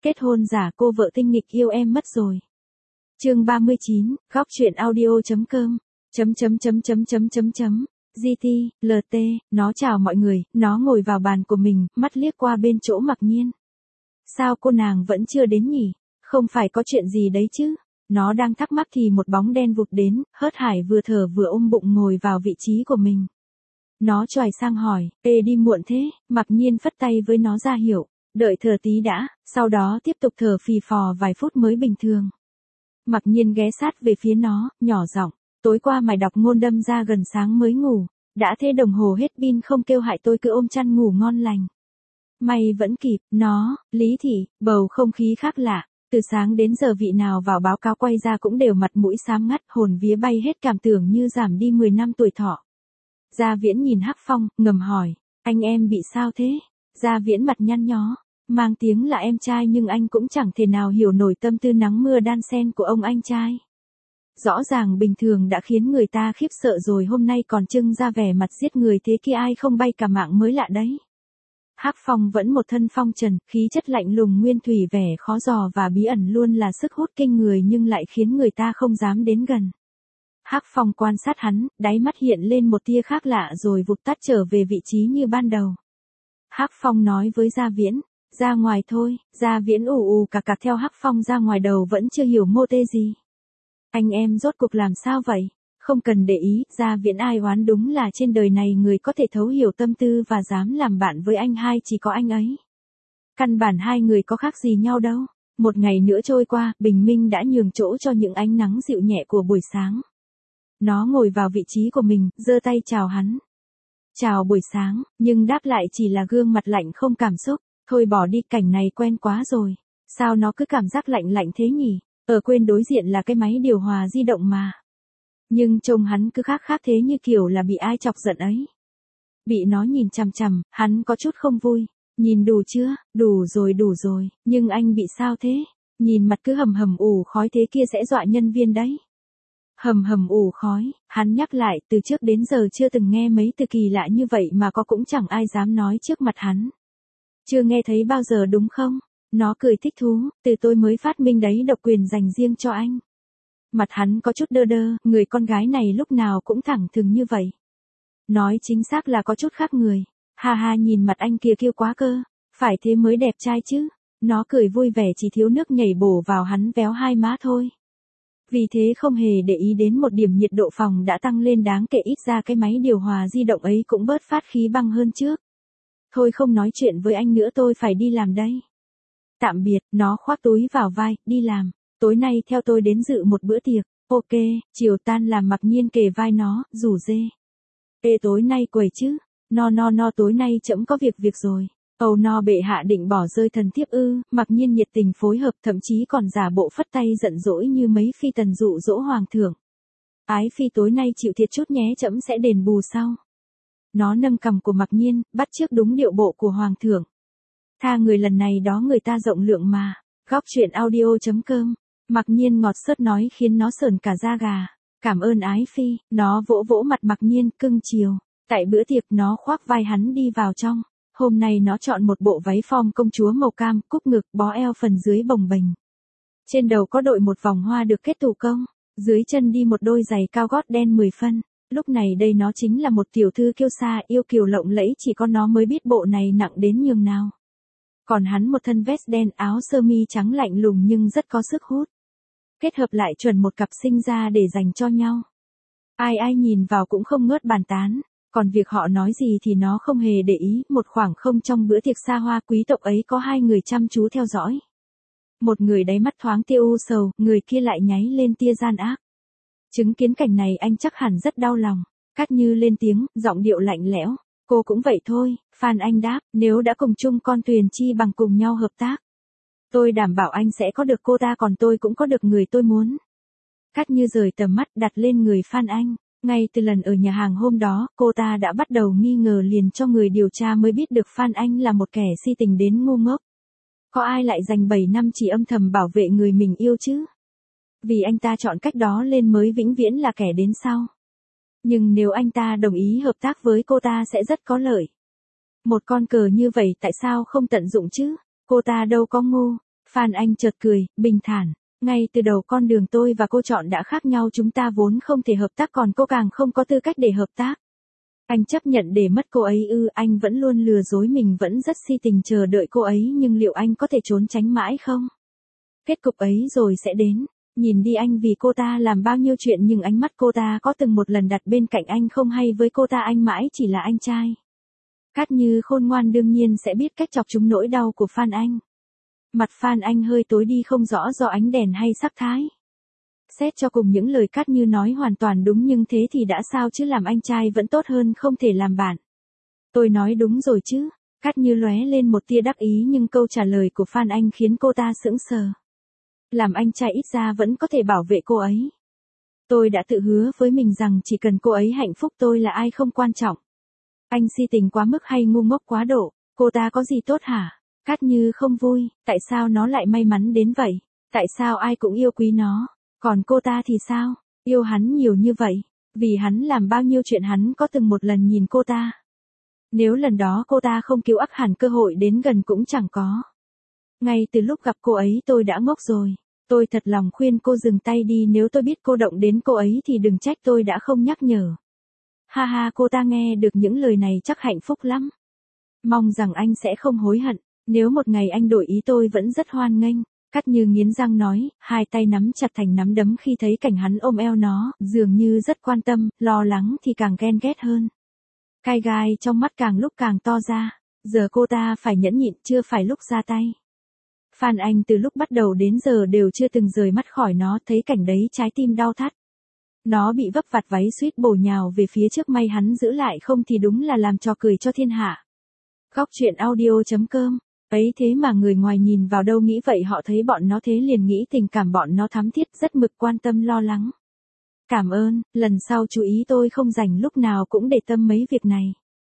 Kết hôn giả cô vợ tinh nghịch yêu em mất rồi. Chương 39, góc truyện audio.com. GT, LT, nó chào mọi người, nó ngồi vào bàn của mình, mắt liếc qua bên chỗ Mặc Nhiên. Sao cô nàng vẫn chưa đến nhỉ? Không phải có chuyện gì đấy chứ? Nó đang thắc mắc thì một bóng đen vụt đến, Hớt Hải vừa thở vừa ôm bụng ngồi vào vị trí của mình. Nó choài sang hỏi, ê đi muộn thế, Mặc Nhiên phất tay với nó ra hiệu, đợi thở tí đã, sau đó tiếp tục thở phì phò vài phút mới bình thường. Mặc Nhiên ghé sát về phía nó, nhỏ giọng, tối qua mày đọc ngôn đâm ra gần sáng mới ngủ, đã thế đồng hồ hết pin không kêu hại tôi cứ ôm chăn ngủ ngon lành. Mày vẫn kịp, nó, Lý Thị, bầu không khí khác lạ, từ sáng đến giờ vị nào vào báo cáo quay ra cũng đều mặt mũi xám ngắt, hồn vía bay hết cảm tưởng như giảm đi 10 năm tuổi thọ. Gia Viễn nhìn Hắc Phong, ngầm hỏi, anh em bị sao thế? Gia Viễn mặt nhăn nhó, mang tiếng là em trai nhưng anh cũng chẳng thể nào hiểu nổi tâm tư nắng mưa đan xen của ông anh trai. Rõ ràng bình thường đã khiến người ta khiếp sợ rồi hôm nay còn trưng ra vẻ mặt giết người thế kia ai không bay cả mạng mới lạ đấy. Hắc Phong vẫn một thân phong trần, khí chất lạnh lùng nguyên thủy vẻ khó dò và bí ẩn luôn là sức hút kinh người nhưng lại khiến người ta không dám đến gần. Hắc Phong quan sát hắn, đáy mắt hiện lên một tia khác lạ rồi vụt tắt trở về vị trí như ban đầu. Hắc Phong nói với Gia Viễn, ra ngoài thôi, Gia Viễn ù cà cà theo Hắc Phong ra ngoài đầu vẫn chưa hiểu mô tê gì. Anh em rốt cuộc làm sao vậy? Không cần để ý, Gia Viễn ai oán đúng là trên đời này người có thể thấu hiểu tâm tư và dám làm bạn với anh hai chỉ có anh ấy. Căn bản hai người có khác gì nhau đâu. Một ngày nữa trôi qua, bình minh đã nhường chỗ cho những ánh nắng dịu nhẹ của buổi sáng. Nó ngồi vào vị trí của mình, giơ tay chào hắn. Chào buổi sáng, nhưng đáp lại chỉ là gương mặt lạnh không cảm xúc. Thôi bỏ đi, cảnh này quen quá rồi. Sao nó cứ cảm giác lạnh lạnh thế nhỉ? Quên đối diện là cái máy điều hòa di động mà. Nhưng trông hắn cứ khác thế như kiểu là bị ai chọc giận ấy. Bị nó nhìn chằm chằm, hắn có chút không vui. Nhìn đủ chưa? Đủ rồi, nhưng anh bị sao thế? Nhìn mặt cứ hầm ủ khói thế kia sẽ dọa nhân viên đấy. Hầm ủ khói, hắn nhắc lại, từ trước đến giờ chưa từng nghe mấy từ kỳ lạ như vậy mà có cũng chẳng ai dám nói trước mặt hắn. Chưa nghe thấy bao giờ đúng không? Nó cười thích thú, từ tôi mới phát minh đấy, độc quyền dành riêng cho anh. Mặt hắn có chút đơ, người con gái này lúc nào cũng thẳng thừng như vậy. Nói chính xác là có chút khác người. Ha nhìn mặt anh kia kêu quá cơ, phải thế mới đẹp trai chứ. Nó cười vui vẻ chỉ thiếu nước nhảy bổ vào hắn véo hai má thôi. Vì thế không hề để ý đến một điểm nhiệt độ phòng đã tăng lên đáng kể, ít ra cái máy điều hòa di động ấy cũng bớt phát khí băng hơn trước. Thôi không nói chuyện với anh nữa, tôi phải đi làm đây. Tạm biệt, nó khoác túi vào vai, đi làm. Tối nay theo tôi đến dự một bữa tiệc. Ok, chiều tan làm. Mặc Nhiên kề vai nó, rủ dê. Ê tối nay quẩy chứ? No, tối nay trẫm có việc rồi. No bệ hạ định bỏ rơi thần thiếp ư? Mặc Nhiên nhiệt tình phối hợp, thậm chí còn giả bộ phất tay giận dỗi như mấy phi tần dụ dỗ hoàng thượng. Ái phi tối nay chịu thiệt chút nhé, trẫm sẽ đền bù sau. Nó nâng cằm của Mặc Nhiên, bắt chước đúng điệu bộ của hoàng thượng. Tha người lần này đó, người ta rộng lượng mà. Góc truyện audio.com. Mặc Nhiên ngọt xớt nói khiến nó sởn cả da gà. Cảm ơn ái phi. Nó vỗ mặt Mặc Nhiên, cưng chiều. Tại bữa tiệc nó khoác vai hắn đi vào trong. Hôm nay nó chọn một bộ váy form công chúa màu cam, cúc ngực, bó eo phần dưới bồng bềnh. Trên đầu có đội một vòng hoa được kết thủ công. Dưới chân đi một đôi giày cao gót đen 10 phân. Lúc này đây nó chính là một tiểu thư kiêu sa yêu kiều lộng lẫy, chỉ có nó mới biết bộ này nặng đến nhường nào. Còn hắn một thân vest đen, áo sơ mi trắng lạnh lùng nhưng rất có sức hút. Kết hợp lại chuẩn một cặp sinh ra để dành cho nhau. Ai nhìn vào cũng không ngớt bàn tán. Còn việc họ nói gì thì nó không hề để ý. Một khoảng không trong bữa tiệc xa hoa quý tộc ấy có hai người chăm chú theo dõi. Một người đáy mắt thoáng tia u sầu, người kia lại nháy lên tia gian ác. Chứng kiến cảnh này anh chắc hẳn rất đau lòng. Cát Như lên tiếng, giọng điệu lạnh lẽo. Cô cũng vậy thôi. Phan Anh đáp, nếu đã cùng chung con thuyền chi bằng cùng nhau hợp tác. Tôi đảm bảo anh sẽ có được cô ta, còn tôi cũng có được người tôi muốn. Cát Như rời tầm mắt đặt lên người Phan Anh. Ngay từ lần ở nhà hàng hôm đó, cô ta đã bắt đầu nghi ngờ, liền cho người điều tra mới biết được Phan Anh là một kẻ si tình đến ngu ngốc. Có ai lại dành 7 năm chỉ âm thầm bảo vệ người mình yêu chứ? Vì anh ta chọn cách đó lên mới vĩnh viễn là kẻ đến sau. Nhưng nếu anh ta đồng ý hợp tác với cô ta sẽ rất có lợi. Một con cờ như vậy tại sao không tận dụng chứ? Cô ta đâu có ngu. Phan Anh chợt cười, bình thản. Ngay từ đầu con đường tôi và cô chọn đã khác nhau, chúng ta vốn không thể hợp tác, còn cô càng không có tư cách để hợp tác. Anh chấp nhận để mất cô ấy ư? Anh vẫn luôn lừa dối mình, vẫn rất si tình chờ đợi cô ấy, nhưng liệu anh có thể trốn tránh mãi không? Kết cục ấy rồi sẽ đến. Nhìn đi, anh vì cô ta làm bao nhiêu chuyện, nhưng ánh mắt cô ta có từng một lần đặt bên cạnh anh không, hay với cô ta anh mãi chỉ là anh trai. Cát Như khôn ngoan đương nhiên sẽ biết cách chọc trúng nỗi đau của Phan Anh. Mặt Phan Anh hơi tối đi, không rõ do ánh đèn hay sắc thái. Xét cho cùng những lời Cát Như nói hoàn toàn đúng, nhưng thế thì đã sao chứ, làm anh trai vẫn tốt hơn không thể làm bạn. Tôi nói đúng rồi chứ? Cát Như lóe lên một tia đắc ý, nhưng câu trả lời của Phan Anh khiến cô ta sững sờ. Làm anh trai ít ra vẫn có thể bảo vệ cô ấy. Tôi đã tự hứa với mình rằng chỉ cần cô ấy hạnh phúc, tôi là ai không quan trọng. Anh si tình quá mức hay ngu ngốc quá độ? Cô ta có gì tốt hả? Cát Như không vui, tại sao nó lại may mắn đến vậy? Tại sao ai cũng yêu quý nó? Còn cô ta thì sao? Yêu hắn nhiều như vậy. Vì hắn làm bao nhiêu chuyện, hắn có từng một lần nhìn cô ta. Nếu lần đó cô ta không cứu, ắt hẳn cơ hội đến gần cũng chẳng có. Ngay từ lúc gặp cô ấy tôi đã ngốc rồi. Tôi thật lòng khuyên cô dừng tay đi, nếu tôi biết cô động đến cô ấy thì đừng trách tôi đã không nhắc nhở. Ha ha, cô ta nghe được những lời này chắc hạnh phúc lắm. Mong rằng anh sẽ không hối hận. Nếu một ngày anh đổi ý tôi vẫn rất hoan nghênh. Cát Như nghiến răng nói, hai tay nắm chặt thành nắm đấm khi thấy cảnh hắn ôm eo nó, dường như rất quan tâm, lo lắng thì càng ghen ghét hơn. Cay gai trong mắt càng lúc càng to ra, giờ cô ta phải nhẫn nhịn, chưa phải lúc ra tay. Phan Anh từ lúc bắt đầu đến giờ đều chưa từng rời mắt khỏi nó, thấy cảnh đấy trái tim đau thắt. Nó bị vấp vặt váy suýt bổ nhào về phía trước, may hắn giữ lại, không thì đúng là làm trò cười cho thiên hạ. Góc truyện audio.com. Ấy thế mà người ngoài nhìn vào đâu nghĩ vậy, họ thấy bọn nó thế liền nghĩ tình cảm bọn nó thắm thiết, rất mực quan tâm lo lắng. Cảm ơn, lần sau chú ý, tôi không rảnh lúc nào cũng để tâm mấy việc này.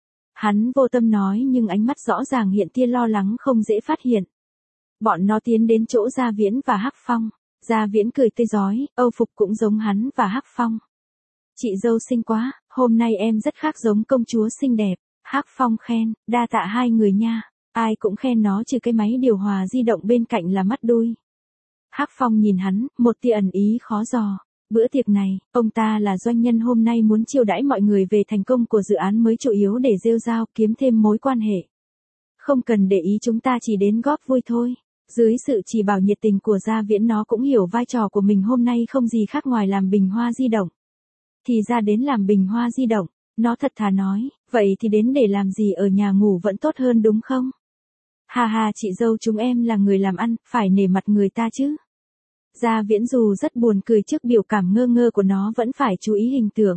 Hắn vô tâm nói, nhưng ánh mắt rõ ràng hiện tia lo lắng không dễ phát hiện. Bọn nó tiến đến chỗ Gia Viễn và Hắc Phong. Gia Viễn cười tươi rói, âu phục cũng giống hắn và Hắc Phong. Chị dâu xinh quá, hôm nay em rất khác giống công chúa xinh đẹp. Hắc Phong khen, đa tạ hai người nha. Ai cũng khen nó trừ cái máy điều hòa di động bên cạnh là mắt đuôi. Hắc Phong nhìn hắn, một tia ẩn ý khó dò. Bữa tiệc này, ông ta là doanh nhân, hôm nay muốn chiêu đãi mọi người về thành công của dự án mới, chủ yếu để rêu rao kiếm thêm mối quan hệ. Không cần để ý, chúng ta chỉ đến góp vui thôi. Dưới sự chỉ bảo nhiệt tình của Gia Viễn, nó cũng hiểu vai trò của mình hôm nay không gì khác ngoài làm bình hoa di động. Thì ra đến làm bình hoa di động, nó thật thà nói, vậy thì đến để làm gì, ở nhà ngủ vẫn tốt hơn đúng không? Ha ha, chị dâu chúng em là người làm ăn, phải nể mặt người ta chứ. Gia Viễn dù rất buồn cười trước biểu cảm ngơ ngơ của nó, vẫn phải chú ý hình tượng.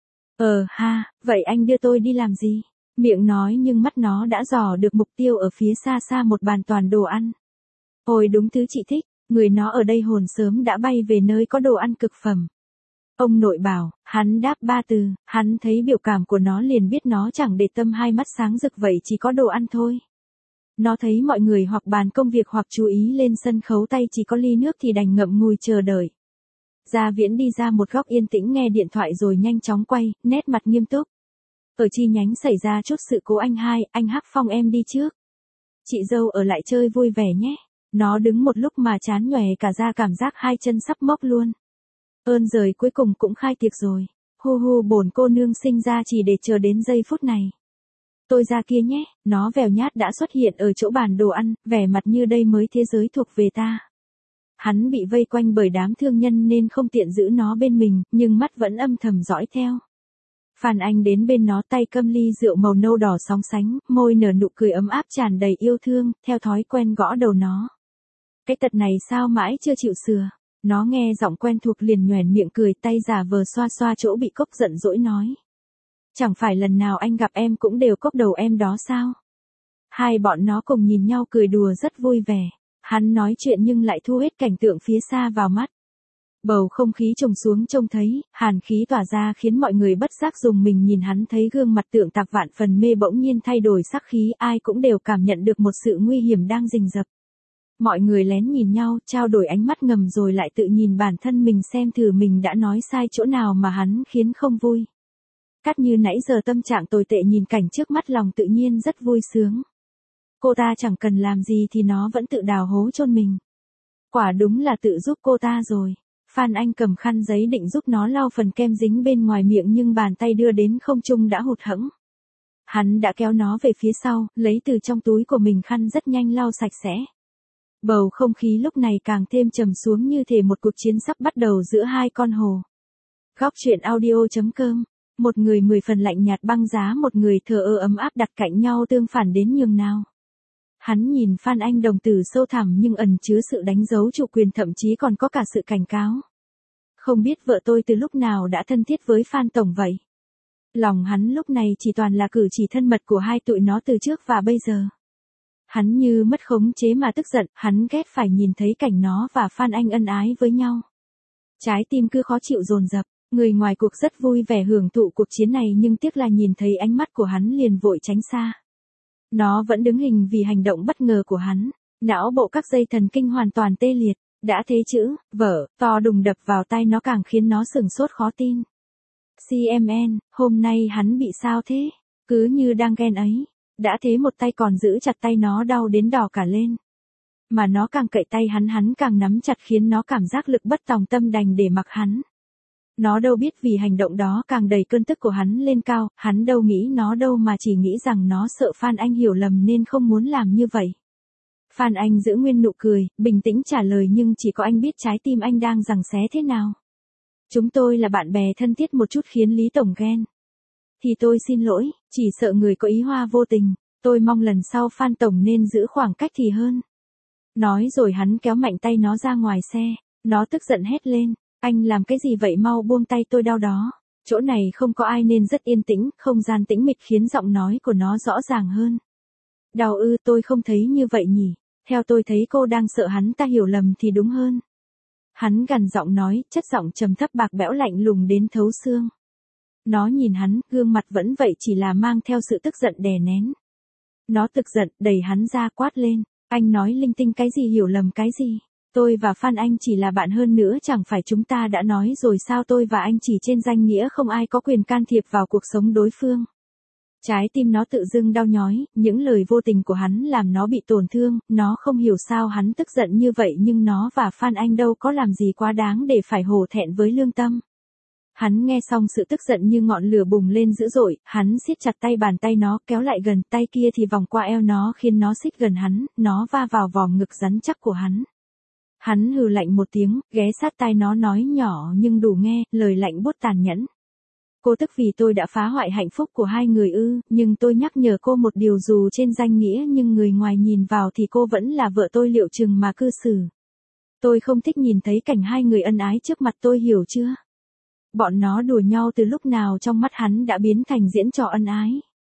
Ha, vậy anh đưa tôi đi làm gì? Miệng nói nhưng mắt nó đã dò được mục tiêu ở phía xa xa, một bàn toàn đồ ăn. Ôi đúng thứ chị thích, người nó ở đây hồn sớm đã bay về nơi có đồ ăn cực phẩm. Ông nội bảo, hắn đáp ba từ, hắn thấy biểu cảm của nó liền biết nó chẳng để tâm, hai mắt sáng rực, vậy chỉ có đồ ăn thôi. Nó thấy mọi người hoặc bàn công việc hoặc chú ý lên sân khấu, tay chỉ có ly nước thì đành ngậm ngùi chờ đợi. Gia Viễn đi ra một góc yên tĩnh nghe điện thoại rồi nhanh chóng quay, nét mặt nghiêm túc. Ở chi nhánh xảy ra chút sự cố anh hai, anh Hắc Phong em đi trước. Chị dâu ở lại chơi vui vẻ nhé. Nó đứng một lúc mà chán nhòe cả ra, cảm giác hai chân sắp mốc luôn. Ơn giời, cuối cùng cũng khai tiệc rồi. Hu hu, bổn cô nương sinh ra chỉ để chờ đến giây phút này. Tôi ra kia nhé, nó vèo nhát đã xuất hiện ở chỗ bàn đồ ăn, vẻ mặt như đây mới thế giới thuộc về ta. Hắn bị vây quanh bởi đám thương nhân nên không tiện giữ nó bên mình, nhưng mắt vẫn âm thầm dõi theo. Phan Anh đến bên nó, tay cầm ly rượu màu nâu đỏ sóng sánh, môi nở nụ cười ấm áp tràn đầy yêu thương, theo thói quen gõ đầu nó. Cái tật này sao mãi chưa chịu sửa? Nó nghe giọng quen thuộc liền nhoẻn miệng cười, tay giả vờ xoa xoa chỗ bị cốc, giận dỗi nói. Chẳng phải lần nào anh gặp em cũng đều cốc đầu em đó sao? Hai bọn nó cùng nhìn nhau cười đùa rất vui vẻ. Hắn nói chuyện nhưng lại thu hết cảnh tượng phía xa vào mắt. Bầu không khí trùng xuống trông thấy, hàn khí tỏa ra khiến mọi người bất giác dùng mình nhìn hắn, thấy gương mặt tượng tạc vạn phần mê bỗng nhiên thay đổi sắc khí, ai cũng đều cảm nhận được một sự nguy hiểm đang rình rập. Mọi người lén nhìn nhau, trao đổi ánh mắt ngầm rồi lại tự nhìn bản thân mình xem thử mình đã nói sai chỗ nào mà hắn khiến không vui. Cát Như nãy giờ tâm trạng tồi tệ, nhìn cảnh trước mắt lòng tự nhiên rất vui sướng. Cô ta chẳng cần làm gì thì nó vẫn tự đào hố chôn mình. Quả đúng là tự giúp cô ta rồi. Phan Anh cầm khăn giấy định giúp nó lau phần kem dính bên ngoài miệng nhưng bàn tay đưa đến không trung đã hụt hẫng. Hắn đã kéo nó về phía sau, lấy từ trong túi của mình khăn rất nhanh lau sạch sẽ. Bầu không khí lúc này càng thêm trầm xuống như thể một cuộc chiến sắp bắt đầu giữa hai con hồ. Góc truyện audio.com. Một người 10 phần lạnh nhạt băng giá, một người thờ ơ ấm áp đặt cạnh nhau tương phản đến nhường nào. Hắn nhìn Phan Anh đồng tử sâu thẳm nhưng ẩn chứa sự đánh dấu chủ quyền, thậm chí còn có cả sự cảnh cáo. Không biết vợ tôi từ lúc nào đã thân thiết với Phan Tổng vậy? Lòng hắn lúc này chỉ toàn là cử chỉ thân mật của hai tụi nó từ trước và bây giờ. Hắn như mất khống chế mà tức giận, hắn ghét phải nhìn thấy cảnh nó và Phan Anh ân ái với nhau. Trái tim cứ khó chịu dồn dập, người ngoài cuộc rất vui vẻ hưởng thụ cuộc chiến này nhưng tiếc là nhìn thấy ánh mắt của hắn liền vội tránh xa. Nó vẫn đứng hình vì hành động bất ngờ của hắn, não bộ các dây thần kinh hoàn toàn tê liệt, đã thế chữ, vợ, to đùng đập vào tai nó càng khiến nó sửng sốt khó tin. CMN, hôm nay hắn bị sao thế? Cứ như đang ghen ấy, đã thế một tay còn giữ chặt tay nó đau đến đỏ cả lên. Mà nó càng cậy tay hắn càng nắm chặt khiến nó cảm giác lực bất tòng tâm đành để mặc hắn. Nó đâu biết vì hành động đó càng đẩy cơn tức của hắn lên cao, hắn đâu nghĩ nó đâu mà chỉ nghĩ rằng nó sợ Phan Anh hiểu lầm nên không muốn làm như vậy. Phan Anh giữ nguyên nụ cười, bình tĩnh trả lời nhưng chỉ có anh biết trái tim anh đang giằng xé thế nào. Chúng tôi là bạn bè thân thiết một chút khiến Lý Tổng ghen. Thì tôi xin lỗi, chỉ sợ người có ý hoa vô tình, tôi mong lần sau Phan Tổng nên giữ khoảng cách thì hơn. Nói rồi hắn kéo mạnh tay nó ra ngoài xe, nó tức giận hét lên, anh làm cái gì vậy, mau buông tay tôi đau đó. Chỗ này không có ai nên rất yên tĩnh, không gian tĩnh mịch khiến giọng nói của nó rõ ràng hơn. Đau ư, tôi không thấy như vậy nhỉ, theo tôi thấy cô đang sợ hắn ta hiểu lầm thì đúng hơn. Hắn gằn giọng nói, chất giọng trầm thấp bạc bẽo lạnh lùng đến thấu xương. Nó nhìn hắn, gương mặt vẫn vậy chỉ là mang theo sự tức giận đè nén. Nó tức giận, đẩy hắn ra quát lên, anh nói linh tinh cái gì, hiểu lầm cái gì? Tôi và Phan Anh chỉ là bạn, hơn nữa chẳng phải chúng ta đã nói rồi sao, tôi và anh chỉ trên danh nghĩa, không ai có quyền can thiệp vào cuộc sống đối phương. Trái tim nó tự dưng đau nhói, những lời vô tình của hắn làm nó bị tổn thương, nó không hiểu sao hắn tức giận như vậy nhưng nó và Phan Anh đâu có làm gì quá đáng để phải hổ thẹn với lương tâm. Hắn nghe xong sự tức giận như ngọn lửa bùng lên dữ dội, hắn siết chặt tay bàn tay nó kéo lại gần, tay kia thì vòng qua eo nó khiến nó xích gần hắn, nó va vào vòm ngực rắn chắc của hắn. Hắn hừ lạnh một tiếng, ghé sát tai nó nói nhỏ nhưng đủ nghe, lời lạnh buốt tàn nhẫn. Cô tức vì tôi đã phá hoại hạnh phúc của hai người ư, nhưng tôi nhắc nhở cô một điều, dù trên danh nghĩa nhưng người ngoài nhìn vào thì cô vẫn là vợ tôi, liệu chừng mà cư xử. Tôi không thích nhìn thấy cảnh hai người ân ái trước mặt tôi, hiểu chưa? Bọn nó đùa nhau từ lúc nào trong mắt hắn đã biến thành diễn trò ân ái.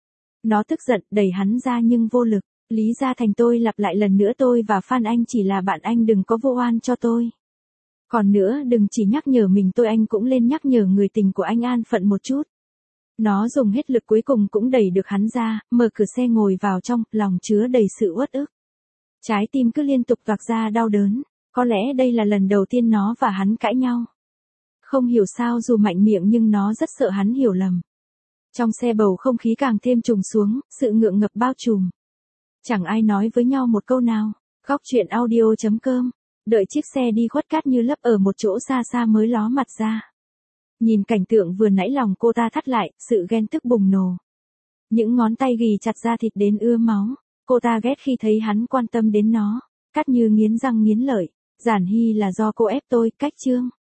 Nó tức giận, đẩy hắn ra nhưng vô lực. Lý Gia Thành, tôi lặp lại lần nữa, tôi và Phan Anh chỉ là bạn, anh đừng có vô oan cho tôi. Còn nữa, đừng chỉ nhắc nhở mình tôi, anh cũng lên nhắc nhở người tình của anh an phận một chút. Nó dùng hết lực cuối cùng cũng đẩy được hắn ra, mở cửa xe ngồi vào trong, lòng chứa đầy sự uất ức. Trái tim cứ liên tục toạc ra đau đớn, có lẽ đây là lần đầu tiên nó và hắn cãi nhau. Không hiểu sao dù mạnh miệng nhưng nó rất sợ hắn hiểu lầm. Trong xe bầu không khí càng thêm trùng xuống, sự ngượng ngập bao trùm. Chẳng ai nói với nhau một câu nào. Góc truyện audio.com. Đợi chiếc xe đi khuất cát như lấp ở một chỗ xa xa mới ló mặt ra. Nhìn cảnh tượng vừa nãy lòng cô ta thắt lại, sự ghen tức bùng nổ. Những ngón tay ghì chặt da thịt đến ưa máu. Cô ta ghét khi thấy hắn quan tâm đến nó. Cát Như nghiến răng nghiến lợi. Giản Hy là do cô ép tôi, cách chương.